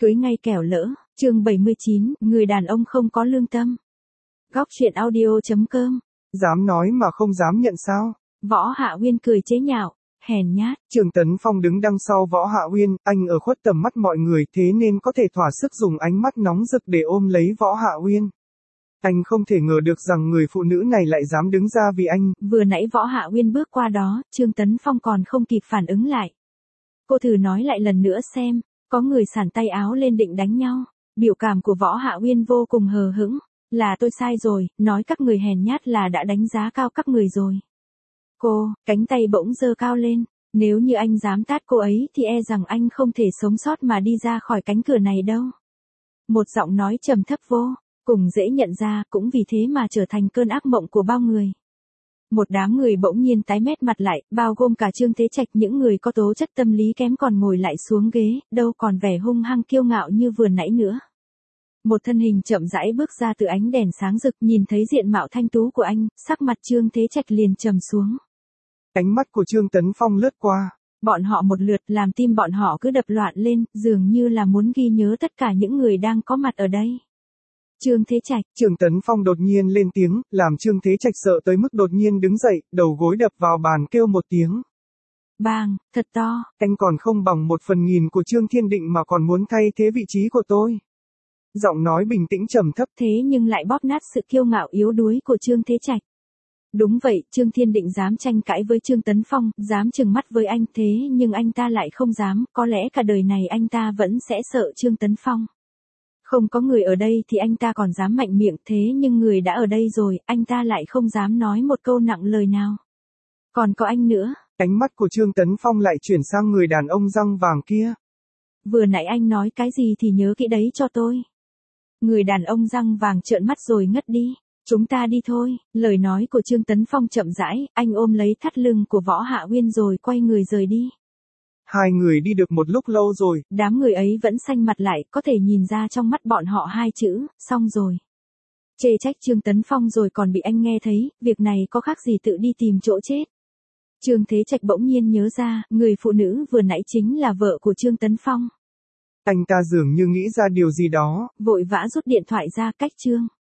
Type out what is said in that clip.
Cưới ngay kẻo lỡ, chương 79, người đàn ông không có lương tâm. Góc truyện audio.com. Dám nói mà không dám nhận sao? Võ Hạ Uyên cười chế nhạo, hèn nhát. Trương Tấn Phong đứng đằng sau Võ Hạ Uyên, anh ở khuất tầm mắt mọi người thế nên có thể thỏa sức dùng ánh mắt nóng rực để ôm lấy Võ Hạ Uyên. Anh không thể ngờ được rằng người phụ nữ này lại dám đứng ra vì anh. Vừa nãy Võ Hạ Uyên bước qua đó, Trương Tấn Phong còn không kịp phản ứng lại. Cô thử nói lại lần nữa xem, có người xản tay áo lên định đánh nhau. Biểu cảm của Võ Hạ Uyên vô cùng hờ hững, là tôi sai rồi, nói các người hèn nhát là đã đánh giá cao các người rồi. Cô, cánh tay bỗng giơ cao lên, nếu như anh dám tát cô ấy thì e rằng anh không thể sống sót mà đi ra khỏi cánh cửa này đâu. Một giọng nói trầm thấp vô cùng dễ nhận ra, cũng vì thế mà trở thành cơn ác mộng của bao người. Một đám người bỗng nhiên tái mét mặt lại, bao gồm cả Trương Thế Trạch, những người có tố chất tâm lý kém còn ngồi lại xuống ghế, đâu còn vẻ hung hăng kiêu ngạo như vừa nãy nữa. Một thân hình chậm rãi bước ra từ ánh đèn sáng rực, nhìn thấy diện mạo thanh tú của anh, sắc mặt Trương Thế Trạch liền trầm xuống. Ánh mắt của Trương Tấn Phong lướt qua. Bọn họ một lượt làm tim bọn họ cứ đập loạn lên, dường như là muốn ghi nhớ tất cả những người đang có mặt ở đây. Trương Thế Trạch. Trương Tấn Phong đột nhiên lên tiếng, làm Trương Thế Trạch sợ tới mức đột nhiên đứng dậy, đầu gối đập vào bàn kêu một tiếng. Bang, thật to. Anh còn không bằng 1/1000 của Trương Thiên Định mà còn muốn thay thế vị trí của tôi. Giọng nói bình tĩnh trầm thấp thế nhưng lại bóp nát sự kiêu ngạo yếu đuối của Trương Thế Trạch. Đúng vậy, Trương Thiên Định dám tranh cãi với Trương Tấn Phong, dám trừng mắt với anh, thế nhưng anh ta lại không dám, có lẽ cả đời này anh ta vẫn sẽ sợ Trương Tấn Phong. Không có người ở đây thì anh ta còn dám mạnh miệng, thế nhưng người đã ở đây rồi, anh ta lại không dám nói một câu nặng lời nào. Còn có anh nữa. Ánh mắt của Trương Tấn Phong lại chuyển sang người đàn ông răng vàng kia. Vừa nãy anh nói cái gì thì nhớ kỹ đấy cho tôi. Người đàn ông răng vàng trợn mắt rồi ngất đi. Chúng ta đi thôi. Lời nói của Trương Tấn Phong chậm rãi, anh ôm lấy thắt lưng của Võ Hạ Uyên rồi quay người rời đi. Hai người đi được một lúc lâu rồi. Đám người ấy vẫn xanh mặt lại, có thể nhìn ra trong mắt bọn họ hai chữ, xong rồi. Chê trách Trương Tấn Phong rồi còn bị anh nghe thấy, việc này có khác gì tự đi tìm chỗ chết. Trương Thế Trạch bỗng nhiên nhớ ra, người phụ nữ vừa nãy chính là vợ của Trương Tấn Phong. Anh ta dường như nghĩ ra điều gì đó. Vội vã rút điện thoại ra cách Trương